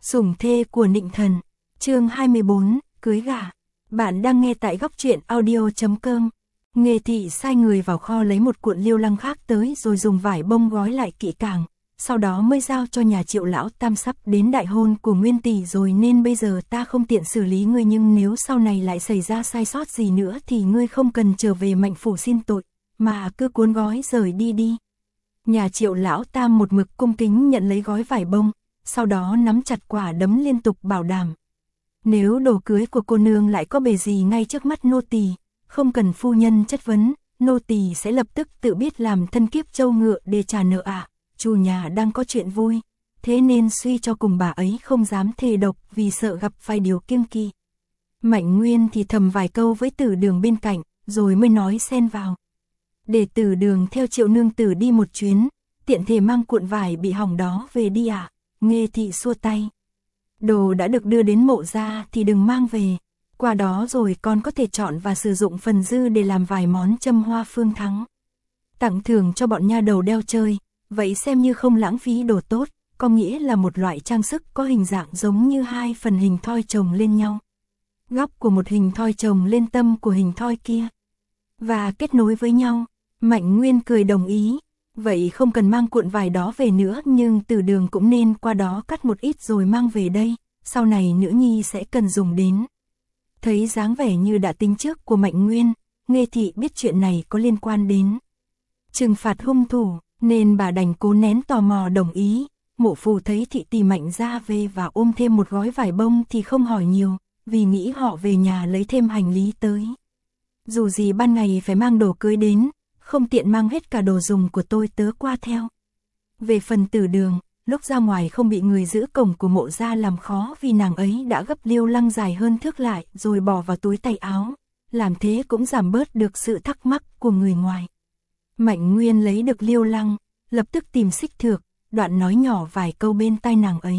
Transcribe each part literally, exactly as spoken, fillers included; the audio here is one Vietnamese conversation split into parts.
Sủng thê của Nịnh Thần, chương hai mươi bốn, cưới gả. Bạn đang nghe tại góc truyện audio chấm com. Nghê Thị sai người vào kho lấy một cuộn liêu lăng khác tới rồi dùng vải bông gói lại kỹ càng, sau đó mới giao cho nhà Triệu lão tam sắp đến đại hôn của Nguyên tỷ rồi nên bây giờ ta không tiện xử lý ngươi, nhưng nếu sau này lại xảy ra sai sót gì nữa thì ngươi không cần trở về Mạnh phủ xin tội, mà cứ cuốn gói rời đi đi. Nhà Triệu lão tam một mực cung kính nhận lấy gói vải bông, sau đó nắm chặt quả đấm liên tục bảo đảm. Nếu đồ cưới của cô nương lại có bề gì ngay trước mắt nô tỳ, không cần phu nhân chất vấn, nô tỳ sẽ lập tức tự biết làm thân kiếp trâu ngựa để trả nợ ạ. À. Chủ nhà đang có chuyện vui, thế nên suy cho cùng bà ấy không dám thề độc vì sợ gặp vài điều kiêng kỵ. Mạnh Nguyên thì thầm vài câu với Tử Đường bên cạnh, rồi mới nói xen vào. Để Tử Đường theo Triệu nương tử đi một chuyến, tiện thể mang cuộn vải bị hỏng đó về đi ạ. À. Nghê Thị xua tay. Đồ đã được đưa đến Mộ gia thì đừng mang về, qua đó rồi con có thể chọn và sử dụng phần dư để làm vài món châm hoa phương thắng. Tặng thưởng cho bọn nha đầu đeo chơi, vậy xem như không lãng phí đồ tốt, có nghĩa là một loại trang sức có hình dạng giống như hai phần hình thoi chồng lên nhau. Góc của một hình thoi chồng lên tâm của hình thoi kia, và kết nối với nhau. Mạnh Nguyên cười đồng ý. Vậy không cần mang cuộn vải đó về nữa, nhưng Tử Đường cũng nên qua đó cắt một ít rồi mang về đây, sau này nữ nhi sẽ cần dùng đến. Thấy dáng vẻ như đã tính trước của Mạnh Nguyên, Nghê Thị biết chuyện này có liên quan đến trừng phạt hung thủ, nên bà đành cố nén tò mò đồng ý. Mộ Phù thấy Thị tỷ Mạnh ra về và ôm thêm một gói vải bông thì không hỏi nhiều, vì nghĩ họ về nhà lấy thêm hành lý tới. Dù gì ban ngày phải mang đồ cưới đến, không tiện mang hết cả đồ dùng của tôi tớ qua theo. Về phần Tử Đường, lúc ra ngoài không bị người giữ cổng của Mộ gia làm khó vì nàng ấy đã gấp liêu lăng dài hơn thước lại rồi bỏ vào túi tay áo, làm thế cũng giảm bớt được sự thắc mắc của người ngoài. Mạnh Nguyên lấy được liêu lăng, lập tức tìm Xích Thược, đoạn nói nhỏ vài câu bên tai nàng ấy.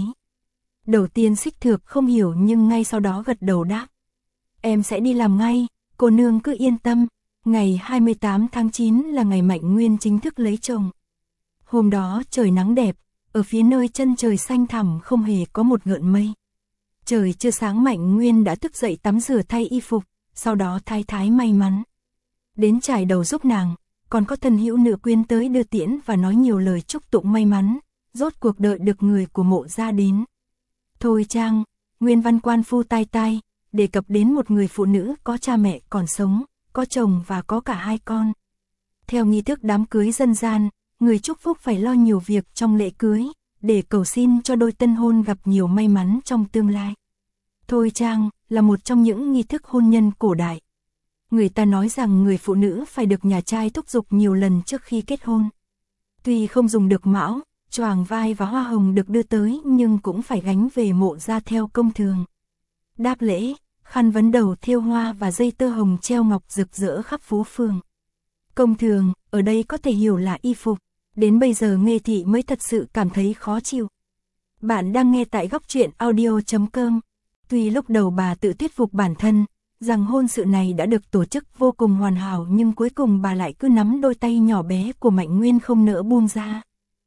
Đầu tiên Xích Thược không hiểu nhưng ngay sau đó gật đầu đáp. Em sẽ đi làm ngay, cô nương cứ yên tâm. Ngày hai mươi tám tháng chín là ngày Mạnh Nguyên chính thức lấy chồng. Hôm đó trời nắng đẹp, ở phía nơi chân trời xanh thẳm không hề có một gợn mây. Trời chưa sáng Mạnh Nguyên đã thức dậy tắm rửa thay y phục, sau đó thái thái may mắn đến chải đầu giúp nàng, còn có thân hữu nữ quyến tới đưa tiễn và nói nhiều lời chúc tụng may mắn, rốt cuộc đợi được người của Mộ gia đến. Thôi Trang, Nguyên văn quan phu tai tai, đề cập đến một người phụ nữ có cha mẹ còn sống, có chồng và có cả hai con. Theo nghi thức đám cưới dân gian, người chúc phúc phải lo nhiều việc trong lễ cưới, để cầu xin cho đôi tân hôn gặp nhiều may mắn trong tương lai. Thôi Trang là một trong những nghi thức hôn nhân cổ đại. Người ta nói rằng người phụ nữ phải được nhà trai thúc giục nhiều lần trước khi kết hôn. Tuy không dùng được mão, choàng vai và hoa hồng được đưa tới nhưng cũng phải gánh về Mộ gia theo công thường. Đáp lễ, khăn vấn đầu thêu hoa và dây tơ hồng treo ngọc rực rỡ khắp phố phường. Công thường, ở đây có thể hiểu là y phục. Đến bây giờ Nghê Thị mới thật sự cảm thấy khó chịu. Bạn đang nghe tại góc truyện audio chấm com. Tuy lúc đầu bà tự thuyết phục bản thân, rằng hôn sự này đã được tổ chức vô cùng hoàn hảo, nhưng cuối cùng bà lại cứ nắm đôi tay nhỏ bé của Mạnh Nguyên không nỡ buông ra.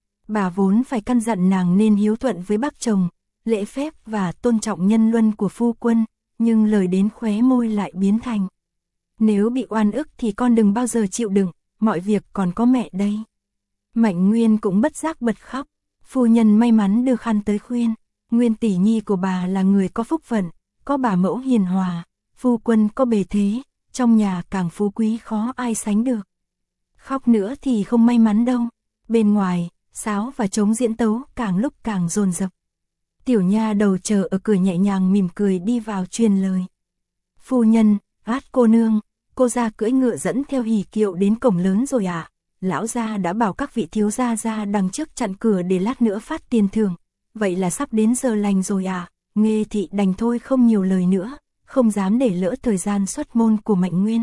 Bà vốn phải căn dặn nàng nên hiếu thuận với bác chồng, lễ phép và tôn trọng nhân luân của phu quân. Nhưng lời đến khóe môi lại biến thành. Nếu bị oan ức thì con đừng bao giờ chịu đựng, mọi việc còn có mẹ đây. Mạnh Nguyên cũng bất giác bật khóc. Phu nhân may mắn đưa khăn tới khuyên. Nguyên tỷ nhi của bà là người có phúc phận, có bà mẫu hiền hòa, phu quân có bề thế, trong nhà càng phú quý khó ai sánh được. Khóc nữa thì không may mắn đâu. Bên ngoài, sáo và trống diễn tấu càng lúc càng dồn dập. Tiểu nha đầu chờ ở cửa nhẹ nhàng mỉm cười đi vào truyền lời. Phu nhân, át cô nương, cô gia cưỡi ngựa dẫn theo hỉ kiệu đến cổng lớn rồi ạ. À? Lão gia đã bảo các vị thiếu gia ra đằng trước chặn cửa để lát nữa phát tiền thưởng. Vậy là sắp đến giờ lành rồi à? Nghê Thị đành thôi không nhiều lời nữa, không dám để lỡ thời gian xuất môn của Mạnh Nguyên.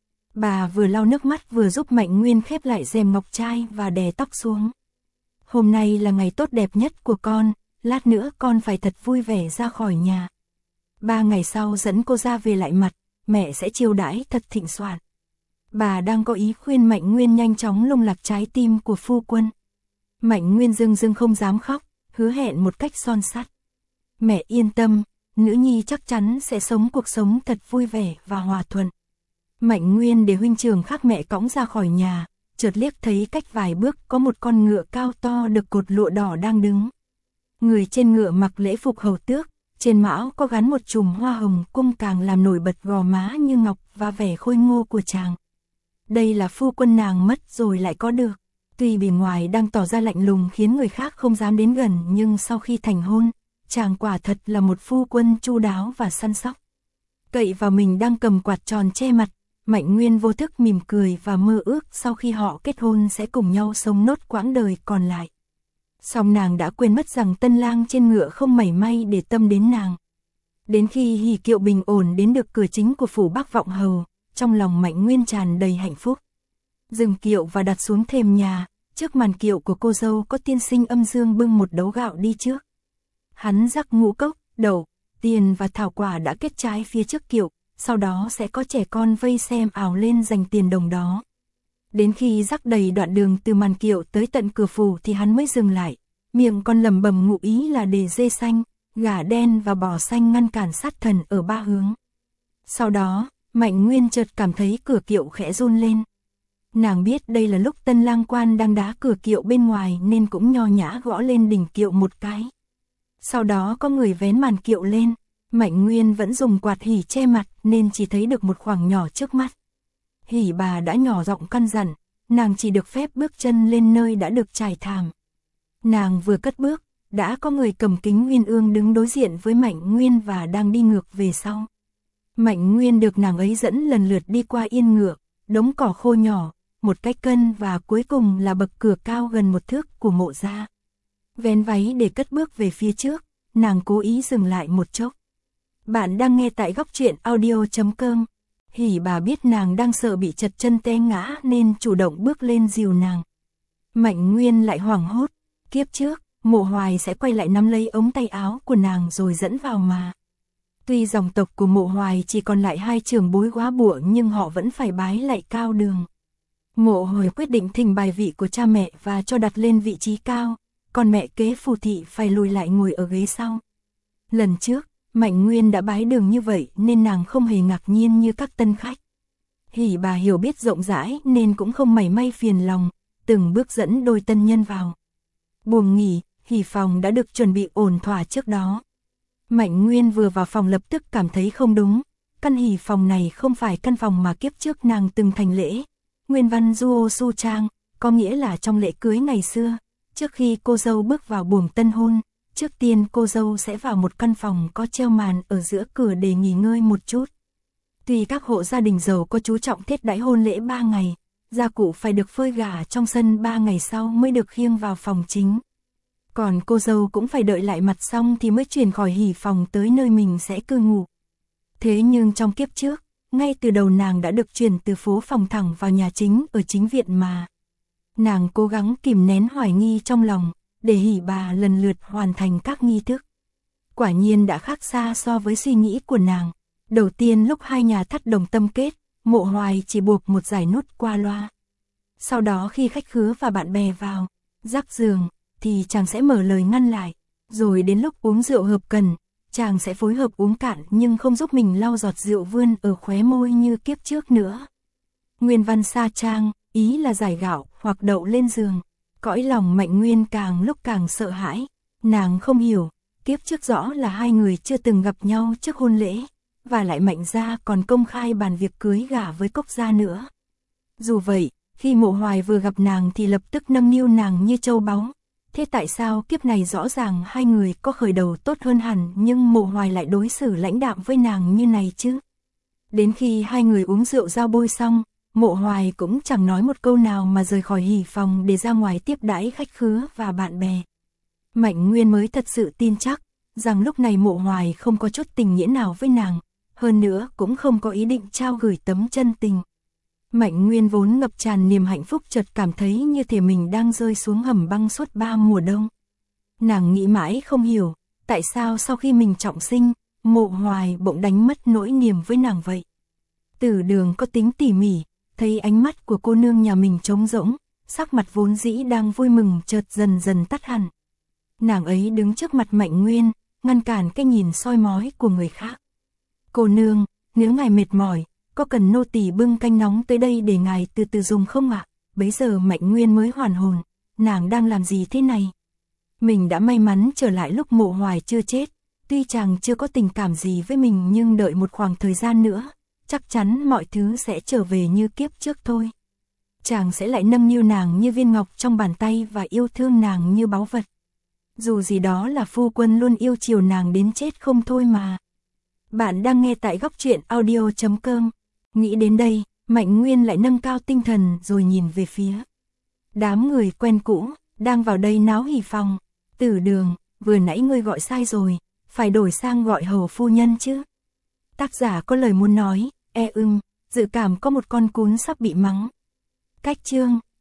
Bà vừa lau nước mắt vừa giúp Mạnh Nguyên khép lại rèm ngọc trai và đè tóc xuống. Hôm nay là ngày tốt đẹp nhất của con. Lát nữa con phải thật vui vẻ ra khỏi nhà. Ba ngày sau dẫn cô ra về lại mặt, mẹ sẽ chiêu đãi thật thịnh soạn. Bà đang có ý khuyên Mạnh Nguyên nhanh chóng lung lạc trái tim của phu quân. Mạnh Nguyên dưng dưng không dám khóc, hứa hẹn một cách son sắt. Mẹ yên tâm, nữ nhi chắc chắn sẽ sống cuộc sống thật vui vẻ và hòa thuận. Mạnh Nguyên để huynh trưởng khác mẹ cõng ra khỏi nhà, chợt liếc thấy cách vài bước có một con ngựa cao to được cột lụa đỏ đang đứng. Người trên ngựa mặc lễ phục hầu tước, trên mão có gắn một chùm hoa hồng cung càng làm nổi bật gò má như ngọc và vẻ khôi ngô của chàng. Đây là phu quân nàng mất rồi lại có được. Tuy bề ngoài đang tỏ ra lạnh lùng khiến người khác không dám đến gần, nhưng sau khi thành hôn, chàng quả thật là một phu quân chu đáo và săn sóc. Cậy vào mình đang cầm quạt tròn che mặt, Mạnh Nguyên vô thức mỉm cười và mơ ước sau khi họ kết hôn sẽ cùng nhau sống nốt quãng đời còn lại. Song nàng đã quên mất rằng tân lang trên ngựa không mảy may để tâm đến nàng. Đến khi hỉ kiệu bình ổn đến được cửa chính của phủ Bắc Vọng Hầu, trong lòng Mạnh Nguyên tràn đầy hạnh phúc. Dừng kiệu và đặt xuống thềm nhà, trước màn kiệu của cô dâu có tiên sinh Âm Dương bưng một đấu gạo đi trước. Hắn rắc ngũ cốc, đậu, tiền và thảo quả đã kết trái phía trước kiệu, sau đó sẽ có trẻ con vây xem ảo lên giành tiền đồng đó. Đến khi rắc đầy đoạn đường từ màn kiệu tới tận cửa phủ thì hắn mới dừng lại, miệng còn lẩm bẩm ngụ ý là để dê xanh, gà đen và bò xanh ngăn cản sát thần ở ba hướng. Sau đó, Mạnh Nguyên chợt cảm thấy cửa kiệu khẽ run lên. Nàng biết đây là lúc tân lang quan đang đá cửa kiệu bên ngoài nên cũng nho nhã gõ lên đỉnh kiệu một cái. Sau đó có người vén màn kiệu lên, Mạnh Nguyên vẫn dùng quạt hỉ che mặt nên chỉ thấy được một khoảng nhỏ trước mắt. Hỉ bà đã nhỏ giọng căn dặn, nàng chỉ được phép bước chân lên nơi đã được trải thảm. Nàng vừa cất bước, đã có người cầm kính uyên ương đứng đối diện với Mạnh Nguyên và đang đi ngược về sau. Mạnh Nguyên được nàng ấy dẫn lần lượt đi qua yên ngựa, đống cỏ khô nhỏ, một cái cân và cuối cùng là bậc cửa cao gần một thước của mộ gia. Vén váy để cất bước về phía trước, nàng cố ý dừng lại một chốc. Bạn đang nghe tại góc truyện audio chấm com. Hỉ bà biết nàng đang sợ bị trật chân té ngã nên chủ động bước lên dìu nàng. Mạnh Nguyên lại hoảng hốt, kiếp trước, Mộ Hoài sẽ quay lại nắm lấy ống tay áo của nàng rồi dẫn vào mà. Tuy dòng tộc của Mộ Hoài chỉ còn lại hai trưởng bối góa bụa nhưng họ vẫn phải bái lạy cao đường. Mộ Hoài quyết định thỉnh bài vị của cha mẹ và cho đặt lên vị trí cao, còn mẹ kế Phù Thị phải lùi lại ngồi ở ghế sau. Lần trước, Mạnh Nguyên đã bái đường như vậy nên nàng không hề ngạc nhiên như các tân khách. Hỉ bà hiểu biết rộng rãi nên cũng không mảy may phiền lòng, từng bước dẫn đôi tân nhân vào. Buồng nghỉ, hỉ phòng đã được chuẩn bị ổn thỏa trước đó. Mạnh Nguyên vừa vào phòng lập tức cảm thấy không đúng, căn hỉ phòng này không phải căn phòng mà kiếp trước nàng từng thành lễ. Nguyên văn Duo Su Trang, có nghĩa là trong lễ cưới ngày xưa, trước khi cô dâu bước vào buồng tân hôn, trước tiên cô dâu sẽ vào một căn phòng có treo màn ở giữa cửa để nghỉ ngơi một chút. Tuy các hộ gia đình giàu có chú trọng thiết đãi hôn lễ ba ngày, gia cụ phải được phơi gà trong sân ba ngày sau mới được khiêng vào phòng chính. Còn cô dâu cũng phải đợi lại mặt xong thì mới chuyển khỏi hỉ phòng tới nơi mình sẽ cư ngụ. Thế nhưng trong kiếp trước, ngay từ đầu nàng đã được chuyển từ phố phòng thẳng vào nhà chính ở chính viện mà. Nàng cố gắng kìm nén hoài nghi trong lòng, để hỉ bà lần lượt hoàn thành các nghi thức. Quả nhiên đã khác xa so với suy nghĩ của nàng. Đầu tiên lúc hai nhà thắt đồng tâm kết, Mộ Hoài chỉ buộc một dải nút qua loa. Sau đó khi khách khứa và bạn bè vào, rắc giường, thì chàng sẽ mở lời ngăn lại. Rồi đến lúc uống rượu hợp cần, chàng sẽ phối hợp uống cạn nhưng không giúp mình lau giọt rượu vươn ở khóe môi như kiếp trước nữa. Nguyên văn Sa Trang, ý là giải gạo hoặc đậu lên giường. Cõi lòng Mạnh Nguyên càng lúc càng sợ hãi. Nàng không hiểu, kiếp trước rõ là hai người chưa từng gặp nhau trước hôn lễ, và lại Mạnh gia còn công khai bàn việc cưới gả với Cốc gia nữa. Dù vậy, khi Mộ Hoài vừa gặp nàng thì lập tức nâng niu nàng như châu báu. Thế tại sao kiếp này rõ ràng hai người có khởi đầu tốt hơn hẳn nhưng Mộ Hoài lại đối xử lãnh đạm với nàng như này chứ? Đến khi hai người uống rượu giao bôi xong, Mộ Hoài cũng chẳng nói một câu nào mà rời khỏi hỉ phòng để ra ngoài tiếp đãi khách khứa và bạn bè. Mạnh Nguyên mới thật sự tin chắc rằng lúc này Mộ Hoài không có chút tình nghĩa nào với nàng, hơn nữa cũng không có ý định trao gửi tấm chân tình. Mạnh Nguyên vốn ngập tràn niềm hạnh phúc chợt cảm thấy như thể mình đang rơi xuống hầm băng suốt ba mùa đông. Nàng nghĩ mãi không hiểu, tại sao sau khi mình trọng sinh, Mộ Hoài bỗng đánh mất nỗi niềm với nàng vậy. Tử Đường có tính tỉ mỉ, thấy ánh mắt của cô nương nhà mình trống rỗng, sắc mặt vốn dĩ đang vui mừng chợt dần dần tắt hẳn. Nàng ấy đứng trước mặt Mạnh Nguyên, ngăn cản cái nhìn soi mói của người khác. Cô nương, nếu ngài mệt mỏi, có cần nô tỳ bưng canh nóng tới đây để ngài từ từ dùng không ạ? Bấy giờ Mạnh Nguyên mới hoàn hồn, nàng đang làm gì thế này? Mình đã may mắn trở lại lúc Mộ Hoài chưa chết, tuy chàng chưa có tình cảm gì với mình nhưng đợi một khoảng thời gian nữa, chắc chắn mọi thứ sẽ trở về như kiếp trước thôi. Chàng sẽ lại nâng niu nàng như viên ngọc trong bàn tay và yêu thương nàng như báu vật. Dù gì đó là phu quân luôn yêu chiều nàng đến chết không thôi mà. Bạn đang nghe tại góc truyện audio chấm com. Nghĩ đến đây, Mạnh Nguyên lại nâng cao tinh thần rồi nhìn về phía đám người quen cũ, đang vào đây náo hỉ phòng. Tử Đường, vừa nãy ngươi gọi sai rồi, phải đổi sang gọi hầu phu nhân chứ. Tác giả có lời muốn nói, e ưng, dự cảm có một con cún sắp bị mắng. Cách chương